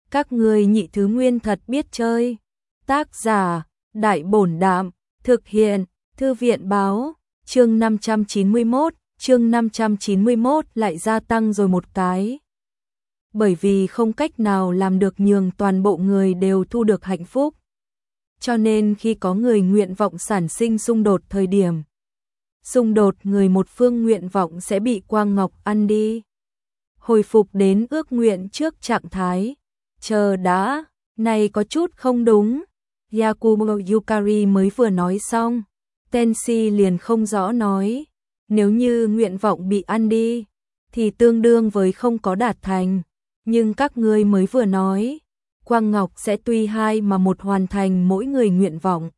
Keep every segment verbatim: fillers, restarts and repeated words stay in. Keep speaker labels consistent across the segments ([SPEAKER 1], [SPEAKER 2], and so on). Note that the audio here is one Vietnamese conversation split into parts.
[SPEAKER 1] Các ngươi nhị thứ nguyên thật biết chơi. Tác giả, Đại Bổn Đạm, thực hiện, Thư viện Báo, chương năm trăm chín mươi mốt, chương năm trăm chín mươi mốt lại gia tăng rồi một cái. Bởi vì không cách nào làm được nhường toàn bộ người đều thu được hạnh phúc. Cho nên khi có người nguyện vọng sản sinh xung đột thời điểm, xung đột người một phương nguyện vọng sẽ bị quang ngọc ăn đi. Hồi phục đến ước nguyện trước trạng thái. Chờ đã, này có chút không đúng. Yakumo Yukari mới vừa nói xong, Tenshi liền không rõ nói, nếu như nguyện vọng bị ăn đi, thì tương đương với không có đạt thành, nhưng các ngươi mới vừa nói, Quang Ngọc sẽ tùy hai mà một hoàn thành mỗi người nguyện vọng.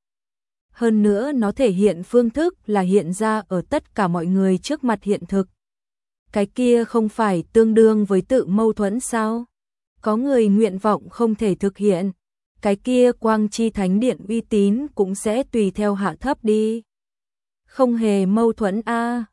[SPEAKER 1] Hơn nữa nó thể hiện phương thức là hiện ra ở tất cả mọi người trước mặt hiện thực. Cái kia không phải tương đương với tự mâu thuẫn sao? Có người nguyện vọng không thể thực hiện, cái kia Quang Chi Thánh Điện uy tín cũng sẽ tùy theo hạ thấp đi. Không hề mâu thuẫn a. À.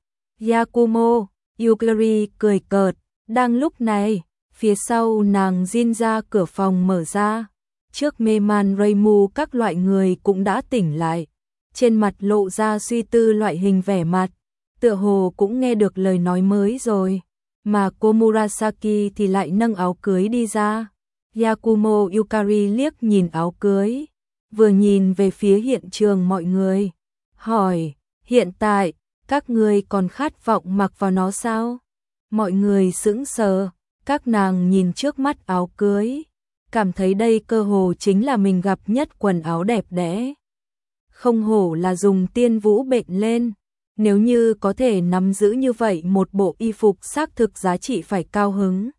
[SPEAKER 1] Yakumo Yukari cười cợt, đang lúc này, phía sau nàng Jin ra cửa phòng mở ra, trước mê man Reimu các loại người cũng đã tỉnh lại, trên mặt lộ ra suy tư loại hình vẻ mặt, tựa hồ cũng nghe được lời nói mới rồi, mà Komurasaki thì lại nâng áo cưới đi ra. Yakumo Yukari liếc nhìn áo cưới, vừa nhìn về phía hiện trường mọi người, hỏi, hiện tại, các ngươi còn khát vọng mặc vào nó sao? Mọi người sững sờ, các nàng nhìn trước mắt áo cưới, cảm thấy đây cơ hồ chính là mình gặp nhất quần áo đẹp đẽ. Không hổ là dùng tiên vũ bệnh lên, nếu như có thể nắm giữ như vậy một bộ y phục xác thực giá trị phải cao hứng.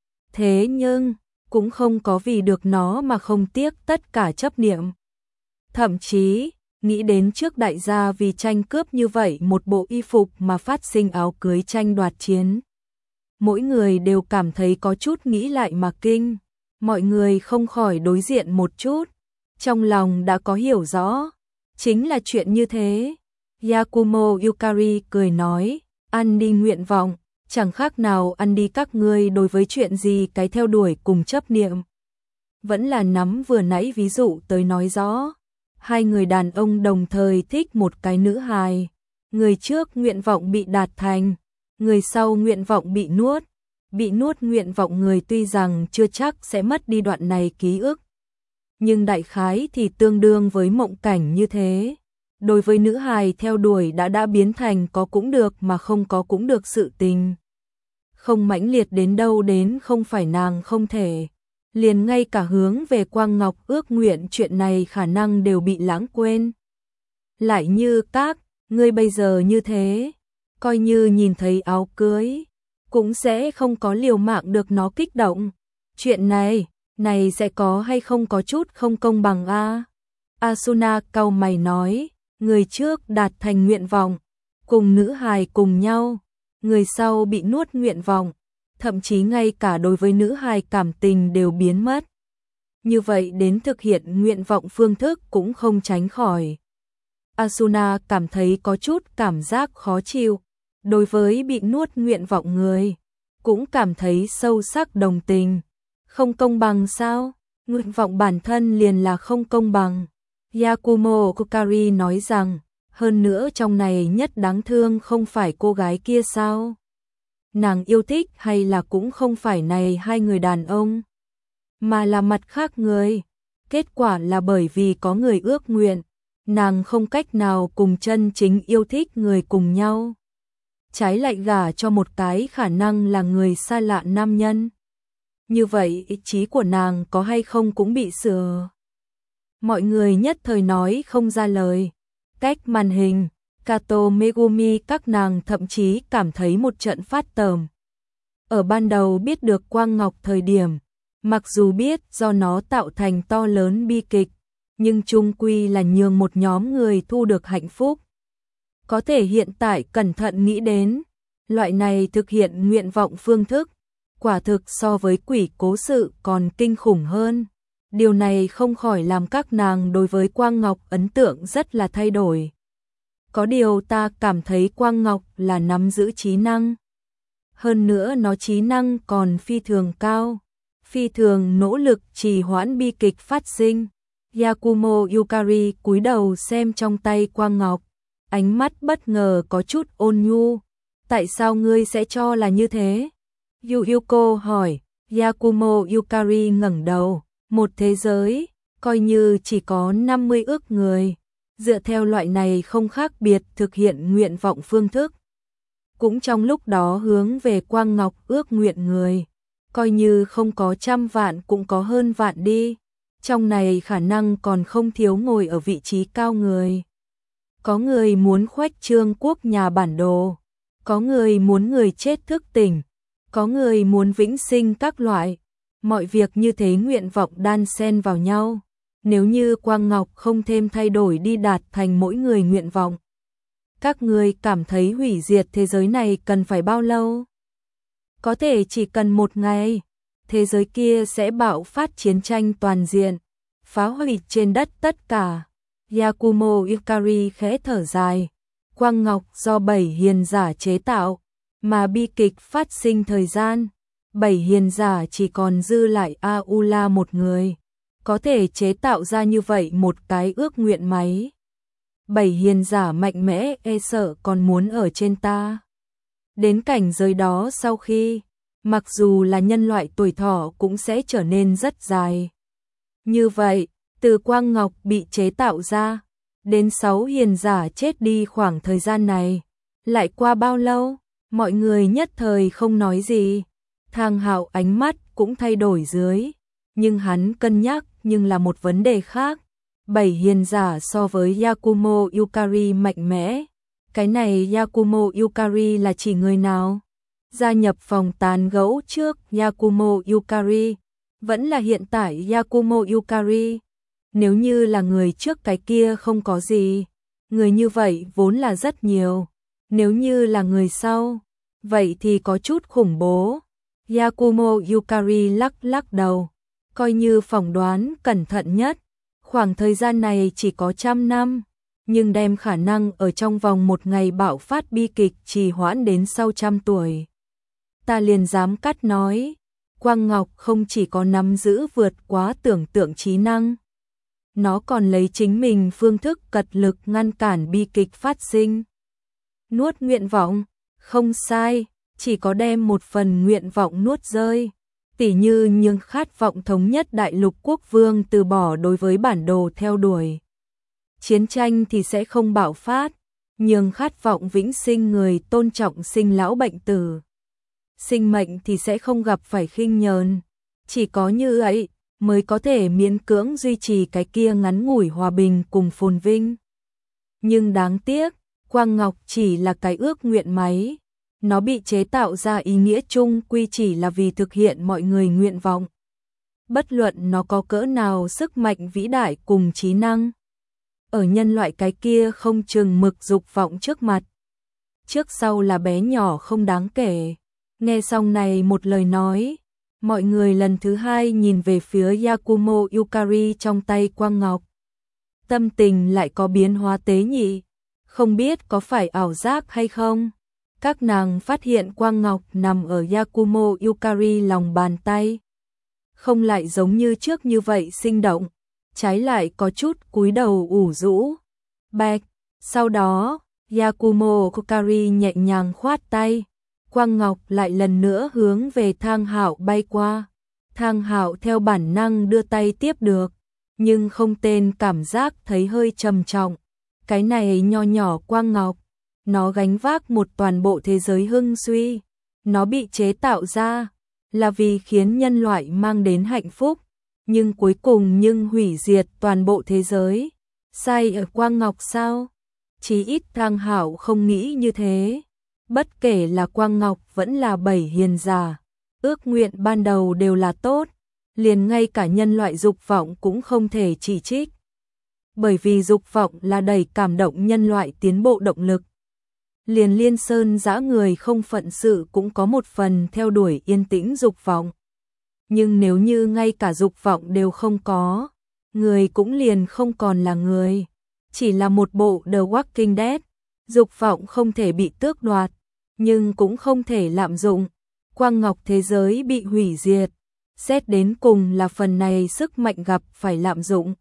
[SPEAKER 1] Thế nhưng, cũng không có vì được nó mà không tiếc tất cả chấp niệm. Thậm chí, nghĩ đến trước đại gia vì tranh cướp như vậy một bộ y phục mà phát sinh áo cưới tranh đoạt chiến. Mỗi người đều cảm thấy có chút nghĩ lại mà kinh, mọi người không khỏi đối diện một chút, trong lòng đã có hiểu rõ, chính là chuyện như thế. Yakumo Yukari cười nói, ăn đi nguyện vọng, chẳng khác nào ăn đi các ngươi đối với chuyện gì cái theo đuổi cùng chấp niệm. Vẫn là nắm vừa nãy ví dụ tới nói rõ, hai người đàn ông đồng thời thích một cái nữ hài, người trước nguyện vọng bị đạt thành, người sau nguyện vọng bị nuốt, bị nuốt nguyện vọng người tuy rằng chưa chắc sẽ mất đi đoạn này ký ức, nhưng đại khái thì tương đương với mộng cảnh như thế. Đối với nữ hài theo đuổi đã đã biến thành có cũng được mà không có cũng được sự tình. Không mãnh liệt đến đâu đến không phải nàng không thể. Liền ngay cả hướng về Quang Ngọc ước nguyện chuyện này khả năng đều bị lãng quên. Lại như các, ngươi bây giờ như thế, coi như nhìn thấy áo cưới, cũng sẽ không có liều mạng được nó kích động. Chuyện này, này sẽ có hay không có chút không công bằng a? À? Asuna cau mày nói. Người trước đạt thành nguyện vọng, cùng nữ hài cùng nhau, người sau bị nuốt nguyện vọng, thậm chí ngay cả đối với nữ hài cảm tình đều biến mất. Như vậy đến thực hiện nguyện vọng phương thức cũng không tránh khỏi. Asuna cảm thấy có chút cảm giác khó chịu, đối với bị nuốt nguyện vọng người, cũng cảm thấy sâu sắc đồng tình. Không công bằng sao? Nguyện vọng bản thân liền là không công bằng. Yakumo Yukari nói rằng, hơn nữa trong này nhất đáng thương không phải cô gái kia sao? Nàng yêu thích hay là cũng không phải này hai người đàn ông, mà là mặt khác người. Kết quả là bởi vì có người ước nguyện, nàng không cách nào cùng chân chính yêu thích người cùng nhau. Trái lại gả cho một cái khả năng là người xa lạ nam nhân. Như vậy ý chí của nàng có hay không cũng bị sửa. Mọi người nhất thời nói không ra lời. Cách màn hình, Kato Megumi các nàng thậm chí cảm thấy một trận phát tởm. Ở ban đầu biết được Quang Ngọc thời điểm, mặc dù biết do nó tạo thành to lớn bi kịch, nhưng chung quy là nhường một nhóm người thu được hạnh phúc. Có thể hiện tại cẩn thận nghĩ đến, loại này thực hiện nguyện vọng phương thức, quả thực so với quỷ cố sự còn kinh khủng hơn. Điều này không khỏi làm các nàng đối với Quang Ngọc ấn tượng rất là thay đổi. Có điều ta cảm thấy Quang Ngọc là nắm giữ trí năng. Hơn nữa nó trí năng còn phi thường cao. phi thường nỗ lực trì hoãn bi kịch phát sinh. Yakumo Yukari cúi đầu xem trong tay quang ngọc, ánh mắt bất ngờ có chút ôn nhu. Tại sao ngươi sẽ cho là như thế? Yu Yuko hỏi. Yakumo Yukari ngẩng đầu, một thế giới, coi như chỉ có năm mươi ước người, dựa theo loại này không khác biệt thực hiện nguyện vọng phương thức. Cũng trong lúc đó hướng về quang ngọc ước nguyện người, coi như không có trăm vạn cũng có hơn vạn đi. Trong này khả năng còn không thiếu ngồi ở vị trí cao người. Có người muốn khuếch trương quốc nhà bản đồ, có người muốn người chết thức tỉnh, có người muốn vĩnh sinh các loại. Mọi việc như thế nguyện vọng đan xen vào nhau. Nếu như Quang Ngọc không thêm thay đổi đi đạt thành mỗi người nguyện vọng, các người cảm thấy hủy diệt thế giới này cần phải bao lâu? Có thể chỉ cần một ngày, thế giới kia sẽ bạo phát chiến tranh toàn diện, phá hủy trên đất tất cả. Yakumo Yukari khẽ thở dài. Quang Ngọc do bảy hiền giả chế tạo, mà bi kịch phát sinh thời gian, bảy hiền giả chỉ còn dư lại Aula một người, có thể chế tạo ra như vậy một cái ước nguyện máy. Bảy hiền giả mạnh mẽ e sợ còn muốn ở trên ta. Đến cảnh giới đó sau khi, mặc dù là nhân loại tuổi thọ cũng sẽ trở nên rất dài. Như vậy, từ Quang Ngọc bị chế tạo ra, đến sáu hiền giả chết đi khoảng thời gian này, lại qua bao lâu? Mọi người nhất thời không nói gì. Thang Hạo ánh mắt cũng thay đổi dưới, nhưng hắn cân nhắc nhưng là một vấn đề khác. Bảy hiền giả so với Yakumo Yukari mạnh mẽ. Cái này Yakumo Yukari là chỉ người nào? Gia nhập phòng tán gẫu trước Yakumo Yukari, vẫn là hiện tại Yakumo Yukari. Nếu như là người trước cái kia không có gì, người như vậy vốn là rất nhiều. Nếu như là người sau, vậy thì có chút khủng bố. Yakumo Yukari lắc lắc đầu, coi như phỏng đoán cẩn thận nhất. Khoảng thời gian này chỉ có trăm năm, nhưng đem khả năng ở trong vòng một ngày bạo phát bi kịch trì hoãn đến sau trăm tuổi. Ta liền dám cắt nói, Quang Ngọc không chỉ có nắm giữ vượt quá tưởng tượng trí năng, nó còn lấy chính mình phương thức cật lực ngăn cản bi kịch phát sinh. Nuốt nguyện vọng, không sai, chỉ có đem một phần nguyện vọng nuốt rơi. Tỉ như nhưng khát vọng thống nhất đại lục quốc vương từ bỏ đối với bản đồ theo đuổi. Chiến tranh thì sẽ không bạo phát, nhưng khát vọng vĩnh sinh người tôn trọng sinh lão bệnh tử. Sinh mệnh thì sẽ không gặp phải khinh nhờn. Chỉ có như vậy mới có thể miễn cưỡng duy trì cái kia ngắn ngủi hòa bình cùng phồn vinh. Nhưng đáng tiếc, Quang Ngọc chỉ là cái ước nguyện máy. Nó bị chế tạo ra ý nghĩa chung quy chỉ là vì thực hiện mọi người nguyện vọng. Bất luận nó có cỡ nào sức mạnh vĩ đại cùng trí năng, ở nhân loại cái kia không chừng mực dục vọng trước mặt, trước sau là bé nhỏ không đáng kể. Nghe xong này một lời nói, mọi người lần thứ hai nhìn về phía Yakumo Yukari trong tay Quang Ngọc. Tâm tình lại có biến hóa tế nhị, không biết có phải ảo giác hay không. Các nàng phát hiện Quang Ngọc nằm ở Yakumo Yukari lòng bàn tay. Không lại giống như trước như vậy sinh động, trái lại có chút cúi đầu ủ rũ. Bạch, sau đó, Yakumo Yukari nhẹ nhàng khoát tay. Quang Ngọc lại lần nữa hướng về Thang Hạo bay qua. Thang Hạo theo bản năng đưa tay tiếp được, nhưng không tên cảm giác thấy hơi trầm trọng. Cái này nho nhỏ Quang Ngọc, nó gánh vác một toàn bộ thế giới hưng suy. Nó bị chế tạo ra là vì khiến nhân loại mang đến hạnh phúc, nhưng cuối cùng nhưng hủy diệt toàn bộ thế giới. Sai ở Quang Ngọc sao? Chí ít Thang Hạo không nghĩ như thế. Bất kể là Quang Ngọc vẫn là bảy hiền giả, ước nguyện ban đầu đều là tốt, liền ngay cả nhân loại dục vọng cũng không thể chỉ trích. Bởi vì dục vọng là đẩy cảm động nhân loại tiến bộ động lực. Liền Liên Sơn dã người không phận sự cũng có một phần theo đuổi yên tĩnh dục vọng. Nhưng nếu như ngay cả dục vọng đều không có, người cũng liền không còn là người, chỉ là một bộ The Walking Dead. Dục vọng không thể bị tước đoạt, nhưng cũng không thể lạm dụng. Quang Ngọc thế giới bị hủy diệt, Xét đến cùng là phần này sức mạnh gặp phải lạm dụng,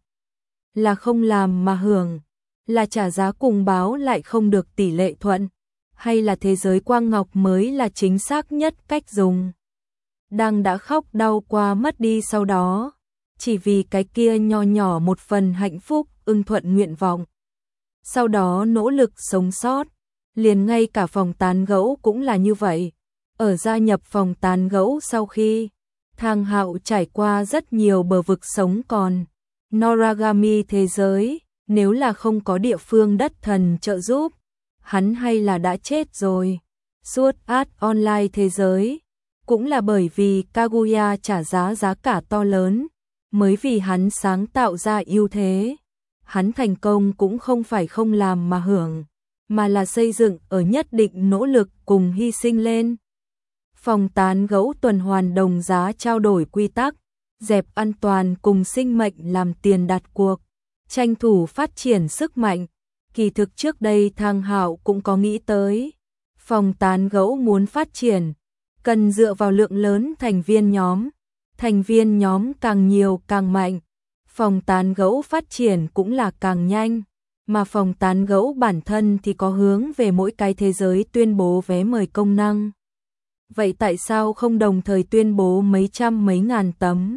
[SPEAKER 1] là không làm mà hưởng, là trả giá cùng báo lại không được tỷ lệ thuận, hay là thế giới quang ngọc mới là chính xác nhất cách dùng. Đang đã khóc đau qua mất đi sau đó, chỉ vì cái kia nho nhỏ một phần hạnh phúc ưng thuận nguyện vọng. Sau đó nỗ lực sống sót, liền ngay cả phòng tán gẫu cũng là như vậy. Ở gia nhập phòng tán gẫu sau khi Thang Hạo trải qua rất nhiều bờ vực sống còn Noragami thế giới, nếu là không có địa phương đất thần trợ giúp, hắn hay là đã chết rồi. Suốt Art Online thế giới, cũng là bởi vì Kaguya trả giá giá cả to lớn, mới vì hắn sáng tạo ra ưu thế. Hắn thành công cũng không phải không làm mà hưởng, mà là xây dựng ở nhất định nỗ lực cùng hy sinh lên. Phòng tán gẫu tuần hoàn đồng giá trao đổi quy tắc, dẹp an toàn cùng sinh mệnh làm tiền đặt cuộc, tranh thủ phát triển sức mạnh. Kỳ thực trước đây Thang Hạo cũng có nghĩ tới, phòng tán gẫu muốn phát triển, cần dựa vào lượng lớn thành viên nhóm, thành viên nhóm càng nhiều càng mạnh, phòng tán gẫu phát triển cũng là càng nhanh, mà phòng tán gẫu bản thân thì có hướng về mỗi cái thế giới tuyên bố vé mời công năng. Vậy tại sao không đồng thời tuyên bố mấy trăm mấy ngàn tấm?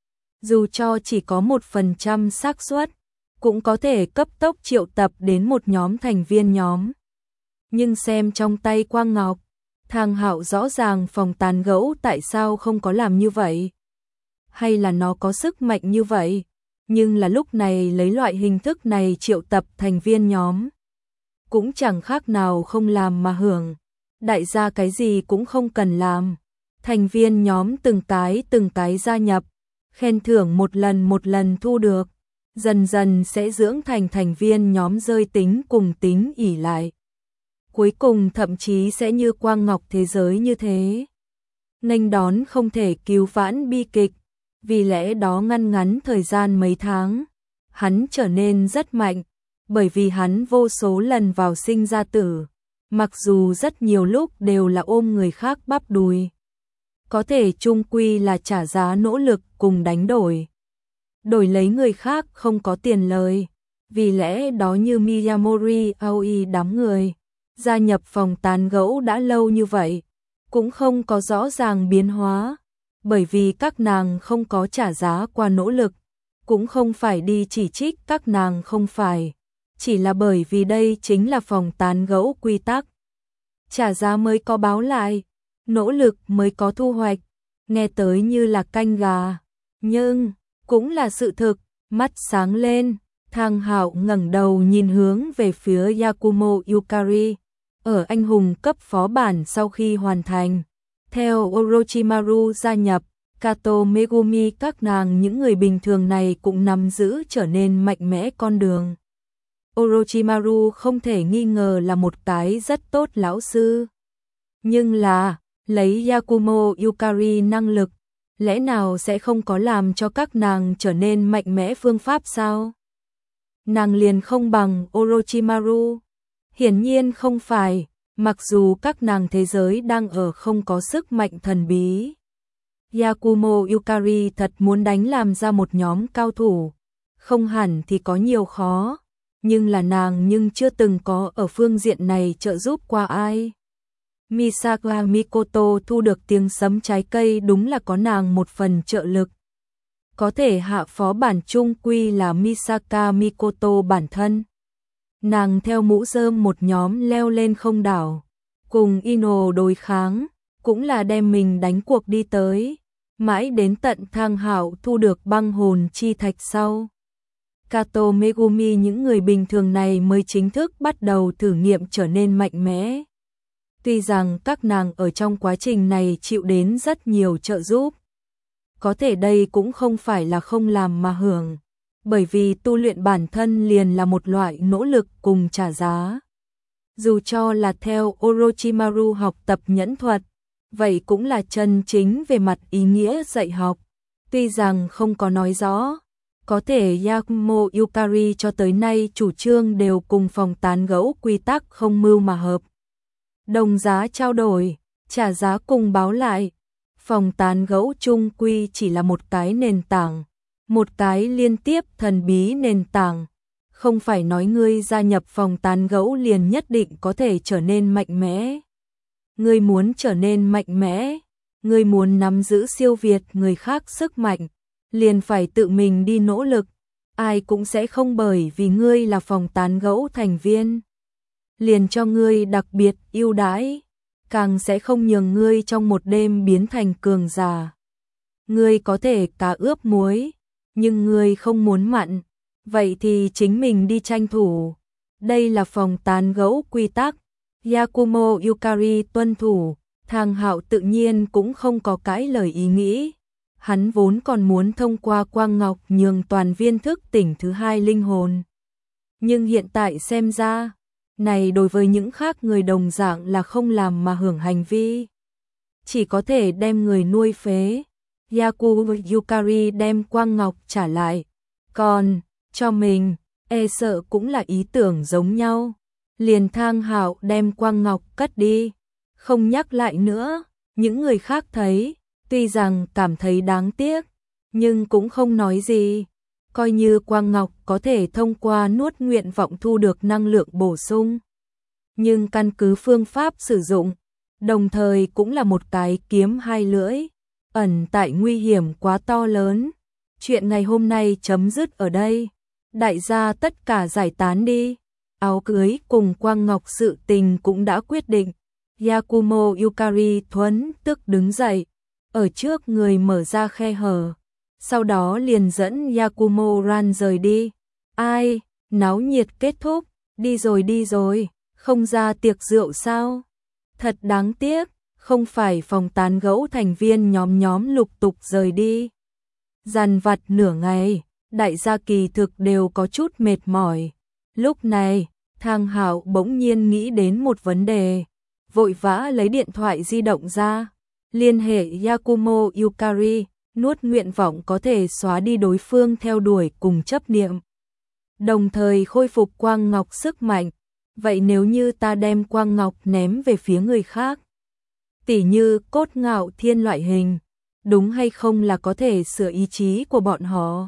[SPEAKER 1] Dù cho chỉ có một phần trăm xác suất, cũng có thể cấp tốc triệu tập đến một nhóm thành viên nhóm. Nhưng xem trong tay Quang Ngọc, Thang Hạo rõ ràng phòng tán gẫu tại sao không có làm như vậy? Hay là nó có sức mạnh như vậy, nhưng là lúc này lấy loại hình thức này triệu tập thành viên nhóm, cũng chẳng khác nào không làm mà hưởng. Đại gia cái gì cũng không cần làm, thành viên nhóm từng cái từng cái gia nhập, khen thưởng một lần một lần thu được, dần dần sẽ dưỡng thành thành viên nhóm rơi tính cùng tính ỉ lại. Cuối cùng thậm chí sẽ như Quang Ngọc thế giới như thế, nghênh đón không thể cứu vãn bi kịch. Vì lẽ đó ngăn ngắn thời gian mấy tháng, hắn trở nên rất mạnh, bởi vì hắn vô số lần vào sinh ra tử, mặc dù rất nhiều lúc đều là ôm người khác bắp đùi. Có thể chung quy là trả giá nỗ lực cùng đánh đổi. Đổi lấy người khác không có tiền lời, vì lẽ đó như Miyamori Aoi đám người, gia nhập phòng tán gẫu đã lâu như vậy, cũng không có rõ ràng biến hóa. Bởi vì các nàng không có trả giá qua nỗ lực, cũng không phải đi chỉ trích các nàng không phải, chỉ là bởi vì đây chính là phòng tán gẫu quy tắc. Trả giá mới có báo lại, nỗ lực mới có thu hoạch, nghe tới như là canh gà, nhưng cũng là sự thực. Mắt sáng lên, Thang Hạo ngẩng đầu nhìn hướng về phía Yakumo Yukari, ở anh hùng cấp phó bản sau khi hoàn thành. Theo Orochimaru gia nhập, Kato Megumi các nàng những người bình thường này cũng nắm giữ trở nên mạnh mẽ con đường. Orochimaru không thể nghi ngờ là một cái rất tốt lão sư. Nhưng là, lấy Yakumo Yukari năng lực, lẽ nào sẽ không có làm cho các nàng trở nên mạnh mẽ phương pháp sao? Nàng liền không bằng Orochimaru. Hiển nhiên không phải. Mặc dù các nàng thế giới đang ở không có sức mạnh thần bí, Yakumo Yukari thật muốn đánh làm ra một nhóm cao thủ, không hẳn thì có nhiều khó, nhưng là nàng nhưng chưa từng có ở phương diện này trợ giúp qua ai. Misaka Mikoto thu được tiếng sấm trái cây đúng là có nàng một phần trợ lực. Có thể hạ phó bản chung quy là Misaka Mikoto bản thân. Nàng theo mũ rơm một nhóm leo lên không đảo, cùng Ino đối kháng, cũng là đem mình đánh cuộc đi tới, mãi đến tận Thang Hạo thu được băng hồn chi thạch sau. Kato Megumi những người bình thường này mới chính thức bắt đầu thử nghiệm trở nên mạnh mẽ. Tuy rằng các nàng ở trong quá trình này chịu đến rất nhiều trợ giúp, có thể đây cũng không phải là không làm mà hưởng. Bởi vì tu luyện bản thân liền là một loại nỗ lực cùng trả giá. Dù cho là theo Orochimaru học tập nhẫn thuật, vậy cũng là chân chính về mặt ý nghĩa dạy học. Tuy rằng không có nói rõ, có thể Yakumo Yukari cho tới nay chủ trương đều cùng phòng tán gẫu quy tắc không mưu mà hợp. Đồng giá trao đổi, trả giá cùng báo lại. Phòng tán gẫu chung quy chỉ là một cái nền tảng, một cái liên tiếp thần bí nền tảng. Không phải nói ngươi gia nhập phòng tán gẫu liền nhất định có thể trở nên mạnh mẽ. Ngươi muốn trở nên mạnh mẽ, ngươi muốn nắm giữ siêu việt người khác sức mạnh, liền phải tự mình đi nỗ lực. Ai cũng sẽ không bởi vì ngươi là phòng tán gẫu thành viên liền cho ngươi đặc biệt ưu đãi, càng sẽ không nhường ngươi trong một đêm biến thành cường giả. Ngươi có thể cá ướp muối, nhưng ngươi không muốn mặn, vậy thì chính mình đi tranh thủ. Đây là phòng tán gẫu quy tắc, Yakumo Yukari tuân thủ, Thang Hạo tự nhiên cũng không có cãi lời ý nghĩ. Hắn vốn còn muốn thông qua quang ngọc nhường toàn viên thức tỉnh thứ hai linh hồn. Nhưng hiện tại xem ra, này đối với những khác người đồng dạng là không làm mà hưởng hành vi. Chỉ có thể đem người nuôi phế. Yakumo Yukari đem quang ngọc trả lại. Còn, cho mình, e sợ cũng là ý tưởng giống nhau. Liền Thang Hạo đem quang ngọc cất đi. Không nhắc lại nữa, những người khác thấy, tuy rằng cảm thấy đáng tiếc, nhưng cũng không nói gì. Coi như quang ngọc có thể thông qua nuốt nguyện vọng thu được năng lượng bổ sung. Nhưng căn cứ phương pháp sử dụng, đồng thời cũng là một cái kiếm hai lưỡi, ẩn tại nguy hiểm quá to lớn. Chuyện ngày hôm nay chấm dứt ở đây. Đại gia tất cả giải tán đi. Áo cưới cùng quang ngọc sự tình cũng đã quyết định. Yakumo Yukari thuấn tức đứng dậy, ở trước người mở ra khe hở. Sau đó liền dẫn Yakumo Ran rời đi. Ai, náo nhiệt kết thúc, đi rồi đi rồi, không ra tiệc rượu sao? Thật đáng tiếc, không phải phòng tán gẫu thành viên nhóm nhóm lục tục rời đi. Dằn vặt nửa ngày, đại gia kỳ thực đều có chút mệt mỏi. Lúc này, Thang Hạo bỗng nhiên nghĩ đến một vấn đề, vội vã lấy điện thoại di động ra, liên hệ Yakumo Yukari. Nuốt nguyện vọng có thể xóa đi đối phương theo đuổi cùng chấp niệm, đồng thời khôi phục quang ngọc sức mạnh. Vậy nếu như ta đem quang ngọc ném về phía người khác, tỉ như Cốt Ngạo Thiên loại hình, đúng hay không là có thể sửa ý chí của bọn họ?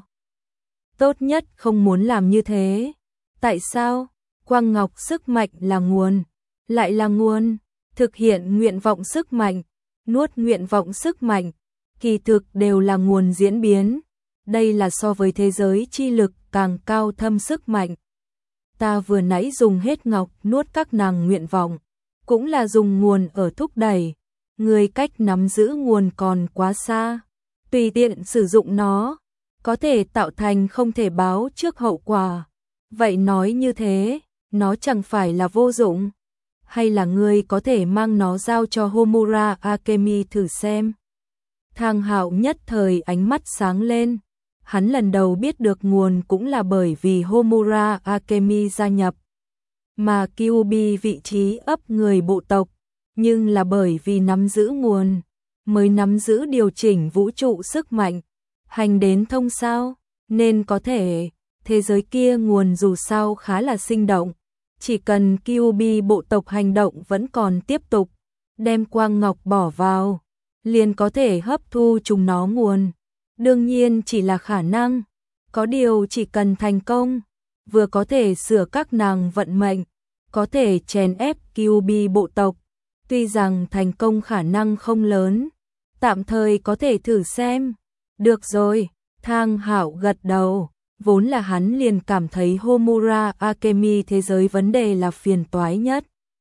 [SPEAKER 1] Tốt nhất không muốn làm như thế. Tại sao? Quang ngọc sức mạnh là nguồn, lại là nguồn, thực hiện nguyện vọng sức mạnh, nuốt nguyện vọng sức mạnh, kỳ thực đều là nguồn diễn biến. Đây là so với thế giới chi lực càng cao thâm sức mạnh. Ta vừa nãy dùng hết ngọc nuốt các nàng nguyện vọng, cũng là dùng nguồn ở thúc đẩy. Người cách nắm giữ nguồn còn quá xa, tùy tiện sử dụng nó, có thể tạo thành không thể báo trước hậu quả. Vậy nói như thế, nó chẳng phải là vô dụng? Hay là ngươi có thể mang nó giao cho Homura Akemi thử xem? Thang Hạo nhất thời ánh mắt sáng lên. Hắn lần đầu biết được nguồn cũng là bởi vì Homura Akemi gia nhập, mà Kyuubi vị trí ấp người bộ tộc, nhưng là bởi vì nắm giữ nguồn, mới nắm giữ điều chỉnh vũ trụ sức mạnh, hành đến thông sao, nên có thể, thế giới kia nguồn dù sao khá là sinh động, chỉ cần Kyuubi bộ tộc hành động vẫn còn tiếp tục, đem quang ngọc bỏ vào, liền có thể hấp thu chúng nó nguồn. Đương nhiên chỉ là khả năng, có điều chỉ cần thành công, vừa có thể sửa các nàng vận mệnh, có thể chèn ép Kyuubi bộ tộc. Tuy rằng thành công khả năng không lớn, tạm thời có thể thử xem. Được rồi, Thang Hạo gật đầu, vốn là hắn liền cảm thấy Homura Akemi thế giới vấn đề là phiền toái nhất.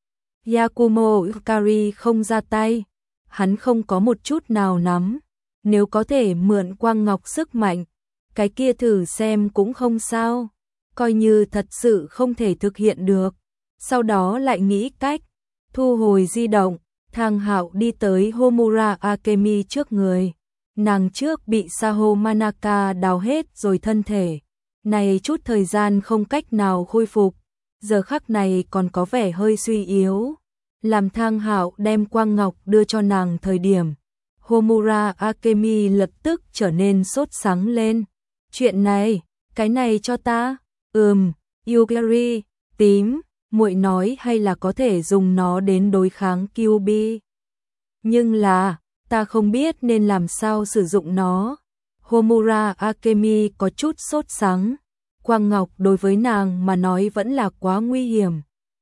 [SPEAKER 1] Yakumo Yukari không ra tay, hắn không có một chút nào nắm. Nếu có thể mượn quang ngọc sức mạnh, cái kia thử xem cũng không sao, coi như thật sự không thể thực hiện được. Sau đó lại nghĩ cách, thu hồi di động, Thang Hạo đi tới Homura Akemi trước người. Nàng trước bị Saho Manaka đào hết rồi thân thể, này chút thời gian không cách nào khôi phục, giờ khắc này còn có vẻ hơi suy yếu. Làm Thang Hạo đem quang ngọc đưa cho nàng thời điểm, Homura Akemi lập tức trở nên sốt sắng lên. Chuyện này, cái này cho ta. Ừm, Yukari, tím, muội nói hay là có thể dùng nó đến đối kháng Kyuubi. Nhưng là, ta không biết nên làm sao sử dụng nó. Homura Akemi có chút sốt sắng, quang ngọc đối với nàng mà nói vẫn là quá nguy hiểm.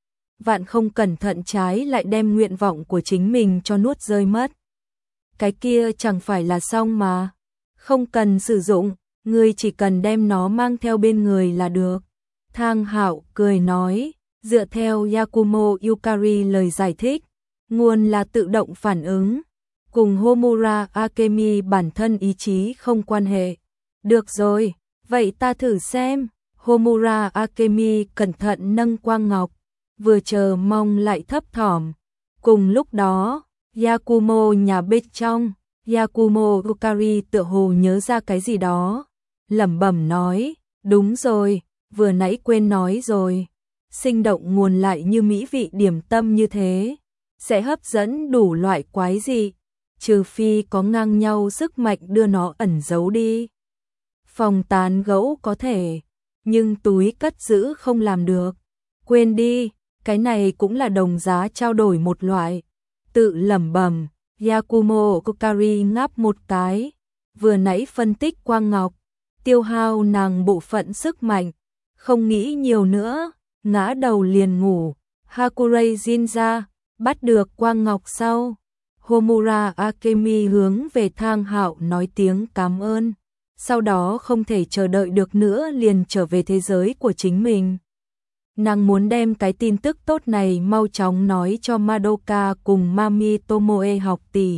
[SPEAKER 1] Vạn không cẩn thận trái lại đem nguyện vọng của chính mình cho nuốt rơi mất. Cái kia chẳng phải là xong mà, không cần sử dụng, ngươi chỉ cần đem nó mang theo bên người là được. Thang Hạo cười nói, dựa theo Yakumo Yukari lời giải thích, nguồn là tự động phản ứng, cùng Homura Akemi bản thân ý chí không quan hệ. Được rồi, vậy ta thử xem. Homura Akemi cẩn thận nâng quang ngọc, vừa chờ mong lại thấp thỏm. Cùng lúc đó, Yakumo nhà bên trong, Yakumo Yukari tựa hồ nhớ ra cái gì đó, lẩm bẩm nói, đúng rồi, vừa nãy quên nói rồi, sinh động nguồn lại như mỹ vị điểm tâm như thế, sẽ hấp dẫn đủ loại quái dị, trừ phi có ngang nhau sức mạnh đưa nó ẩn giấu đi. Phòng tán gẫu có thể, nhưng túi cất giữ không làm được. Quên đi, cái này cũng là đồng giá trao đổi một loại. Tự lẩm bẩm, Yakumo Yukari ngáp một cái, vừa nãy phân tích quang ngọc, tiêu hao nàng bộ phận sức mạnh, không nghĩ nhiều nữa, ngã đầu liền ngủ. Hakurei Jinja, bắt được quang ngọc sau. Homura Akemi hướng về Thang Hạo nói tiếng cảm ơn, sau đó không thể chờ đợi được nữa liền trở về thế giới của chính mình. Nàng muốn đem cái tin tức tốt này mau chóng nói cho Madoka cùng Mami Tomoe học tỷ.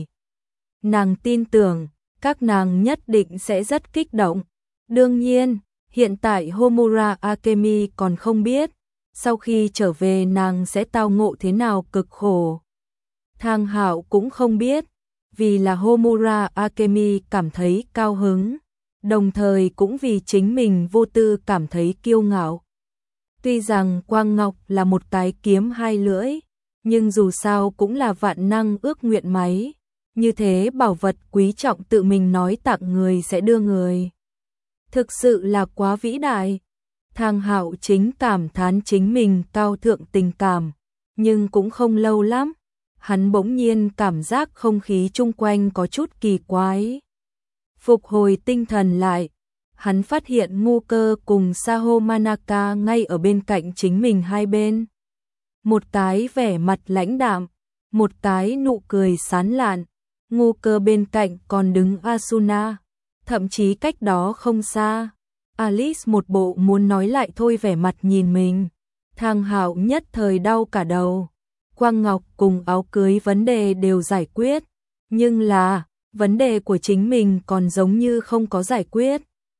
[SPEAKER 1] Nàng tin tưởng, các nàng nhất định sẽ rất kích động. Đương nhiên, hiện tại Homura Akemi còn không biết, sau khi trở về nàng sẽ tao ngộ thế nào cực khổ. Thang Hạo cũng không biết, vì là Homura Akemi cảm thấy cao hứng, đồng thời cũng vì chính mình vô tư cảm thấy kiêu ngạo. Tuy rằng quang ngọc là một cái kiếm hai lưỡi, nhưng dù sao cũng là vạn năng ước nguyện máy, như thế bảo vật quý trọng tự mình nói tặng người sẽ đưa người. Thực sự là quá vĩ đại. Thang Hạo chính cảm thán chính mình cao thượng tình cảm, nhưng cũng không lâu lắm, hắn bỗng nhiên cảm giác không khí chung quanh có chút kỳ quái. Phục hồi tinh thần lại, hắn phát hiện Ngu Cơ cùng Saho Manaka ngay ở bên cạnh chính mình hai bên. Một cái vẻ mặt lãnh đạm, một cái nụ cười sán lạn. Ngu Cơ bên cạnh còn đứng Asuna, thậm chí cách đó không xa. Alice một bộ muốn nói lại thôi vẻ mặt nhìn mình. Thang Hạo nhất thời đau cả đầu. Quang Ngọc cùng áo cưới vấn đề đều giải quyết, nhưng là vấn đề của chính mình còn giống như không có giải quyết.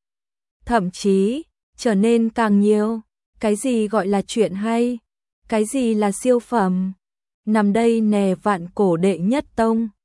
[SPEAKER 1] Thậm chí, trở nên càng nhiều. Cái gì gọi là chuyện hay? Cái gì là siêu phẩm? Nằm đây nè vạn cổ đệ nhất tông.